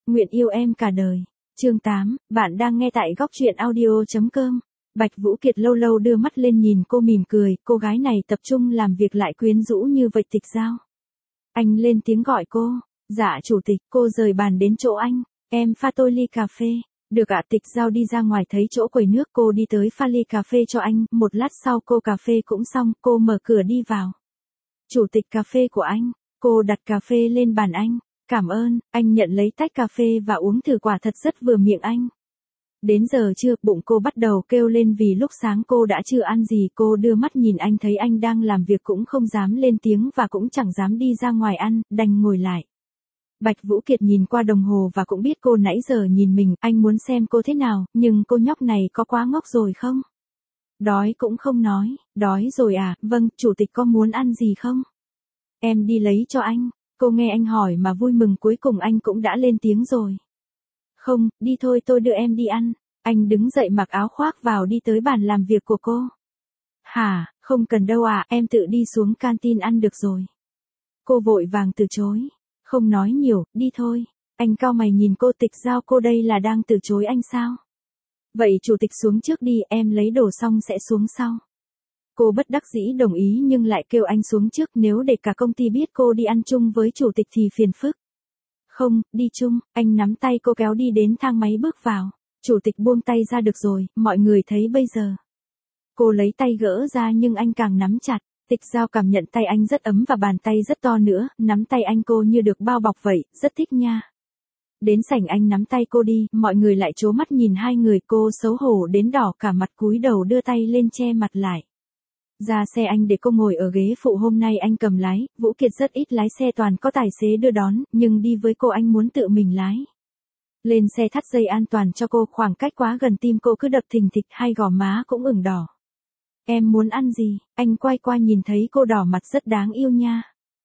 nguyện yêu em cả đời. Chương 8, bạn đang nghe tại góc truyện audio.com. Bạch Vũ Kiệt lâu lâu đưa mắt lên nhìn cô mỉm cười, cô gái này tập trung làm việc lại quyến rũ như vậy. Tịch Giao. Anh lên tiếng gọi cô. Dạ chủ tịch. Cô rời bàn đến chỗ anh. Em pha tôi ly cà phê. Được ạ. Tịch Giao đi ra ngoài thấy chỗ quầy nước, cô đi tới pha ly cà phê cho anh. Một lát sau cô cà phê cũng xong, cô mở cửa đi vào. Chủ tịch, cà phê của anh. Cô đặt cà phê lên bàn anh. Cảm ơn. Anh nhận lấy tách cà phê và uống thử, quả thật rất vừa miệng anh. Đến giờ trưa, bụng cô bắt đầu kêu lên vì lúc sáng cô đã chưa ăn gì. Cô đưa mắt nhìn anh, thấy anh đang làm việc cũng không dám lên tiếng và cũng chẳng dám đi ra ngoài ăn, đành ngồi lại. Bạch Vũ Kiệt nhìn qua đồng hồ và cũng biết cô nãy giờ nhìn mình, anh muốn xem cô thế nào, nhưng cô nhóc này có quá ngốc rồi không? Đói cũng không nói. Đói rồi à? Vâng, chủ tịch có muốn ăn gì không? Em đi lấy cho anh. Cô nghe anh hỏi mà vui mừng, cuối cùng anh cũng đã lên tiếng rồi. Không, đi thôi, tôi đưa em đi ăn. Anh đứng dậy mặc áo khoác vào đi tới bàn làm việc của cô. Hả, không cần đâu à, em tự đi xuống canteen ăn được rồi. Cô vội vàng từ chối. Không nói nhiều, đi thôi. Anh cau mày nhìn cô. Tịch Giao, cô đây là đang từ chối anh sao? Vậy chủ tịch xuống trước đi, em lấy đồ xong sẽ xuống sau. Cô bất đắc dĩ đồng ý nhưng lại kêu anh xuống trước, nếu để cả công ty biết cô đi ăn chung với chủ tịch thì phiền phức. Không, đi chung. Anh nắm tay cô kéo đi đến thang máy bước vào. Chủ tịch buông tay ra. Được rồi, mọi người thấy bây giờ. Cô lấy tay gỡ ra nhưng anh càng nắm chặt. Tịch Giao cảm nhận tay anh rất ấm và bàn tay rất to nữa, nắm tay anh cô như được bao bọc vậy, rất thích nha. Đến sảnh anh nắm tay cô đi, mọi người lại trố mắt nhìn hai người, cô xấu hổ đến đỏ cả mặt, cúi đầu đưa tay lên che mặt lại. Ra xe anh để cô ngồi ở ghế phụ, hôm nay anh cầm lái, Vũ Kiệt rất ít lái xe, toàn có tài xế đưa đón, nhưng đi với cô anh muốn tự mình lái. Lên xe thắt dây an toàn cho cô, khoảng cách quá gần tim cô cứ đập thình thịch, hai gò má cũng ửng đỏ. Em muốn ăn gì? Anh quay qua nhìn thấy cô đỏ mặt rất đáng yêu nha.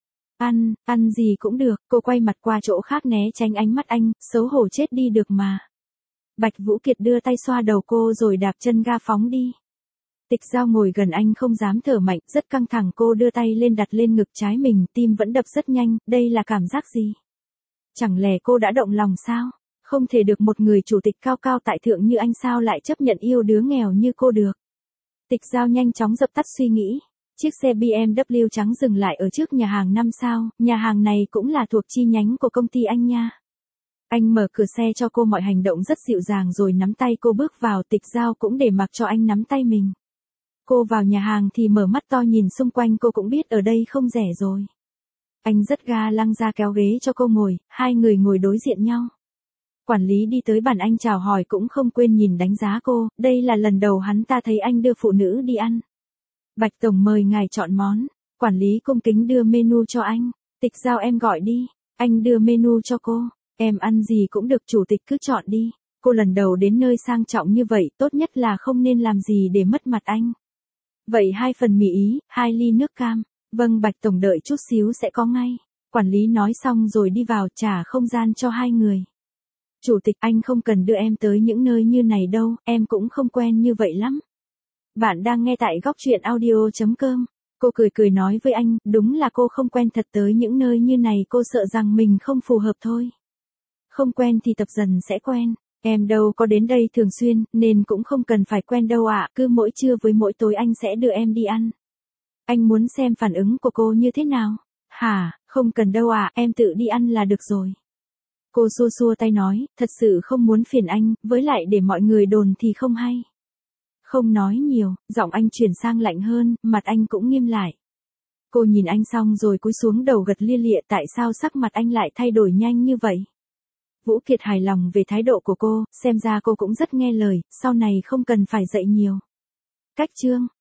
Ăn gì cũng được. Cô quay mặt qua chỗ khác né tránh ánh mắt anh, xấu hổ chết đi được mà. Bạch Vũ Kiệt đưa tay xoa đầu cô rồi đạp chân ga phóng đi. Tịch Giao ngồi gần anh không dám thở mạnh, rất căng thẳng. Cô đưa tay lên đặt lên ngực trái mình, tim vẫn đập rất nhanh, đây là cảm giác gì? Chẳng lẽ cô đã động lòng sao? Không thể được, một người chủ tịch cao cao tại thượng như anh sao lại chấp nhận yêu đứa nghèo như cô được? Tịch Giao nhanh chóng dập tắt suy nghĩ. Chiếc xe BMW trắng dừng lại ở trước nhà hàng 5 sao, nhà hàng này cũng là thuộc chi nhánh của công ty anh nha. Anh mở cửa xe cho cô, mọi hành động rất dịu dàng rồi nắm tay cô bước vào. Tịch Giao cũng để mặc cho anh nắm tay mình. Cô vào nhà hàng thì mở mắt to nhìn xung quanh, cô cũng biết ở đây không rẻ rồi. Anh rất ga lăng ra kéo ghế cho cô ngồi, hai người ngồi đối diện nhau. Quản lý đi tới bàn anh chào hỏi cũng không quên nhìn đánh giá cô, đây là lần đầu hắn ta thấy anh đưa phụ nữ đi ăn. Bạch tổng mời ngài chọn món. Quản lý cung kính đưa menu cho anh. Tịch Giao, em gọi đi. Anh đưa menu cho cô. Em ăn gì cũng được, chủ tịch cứ chọn đi. Cô lần đầu đến nơi sang trọng như vậy, tốt nhất là không nên làm gì để mất mặt anh. Vậy 2 phần mì Ý, 2 ly nước cam. Vâng Bạch tổng, đợi chút xíu sẽ có ngay. Quản lý nói xong rồi đi vào trả không gian cho hai người. Chủ tịch, anh không cần đưa em tới những nơi như này đâu, em cũng không quen như vậy lắm. Bạn đang nghe tại góc truyện audio.com. Cô cười cười nói với anh, đúng là cô không quen thật, tới những nơi như này cô sợ rằng mình không phù hợp thôi. Không quen thì tập dần sẽ quen. Em đâu có đến đây thường xuyên, nên cũng không cần phải quen đâu ạ, cứ mỗi trưa với mỗi tối anh sẽ đưa em đi ăn. Anh muốn xem phản ứng của cô như thế nào. Hả, không cần đâu ạ, em tự đi ăn là được rồi. Cô xua xua tay nói, thật sự không muốn phiền anh, với lại để mọi người đồn thì không hay. Không nói nhiều, giọng anh chuyển sang lạnh hơn, mặt anh cũng nghiêm lại. Cô nhìn anh xong rồi cúi xuống đầu gật lia lịa, tại sao sắc mặt anh lại thay đổi nhanh như vậy? Vũ Kiệt hài lòng về thái độ của cô, xem ra cô cũng rất nghe lời, sau này không cần phải dạy nhiều. Cách chương